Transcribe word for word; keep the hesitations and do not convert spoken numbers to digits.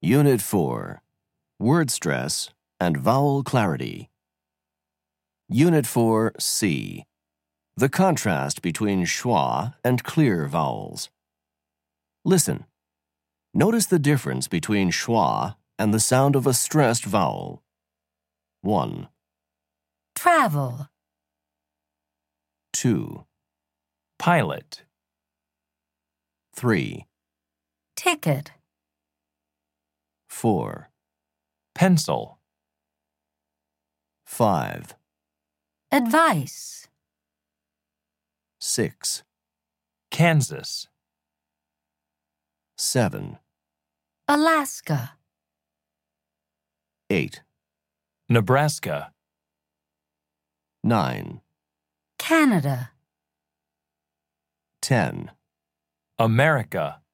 Unit four, Word Stress and Vowel Clarity. Unit four C, The contrast between schwa and clear vowels. Listen. Notice the difference between schwa and the sound of a stressed vowel. one. Travel. two. Pilot. three. Ticket. four. Pencil. five. Advice. six. Kansas. seven. Alaska. eight. Nebraska. nine. Canada. ten. America.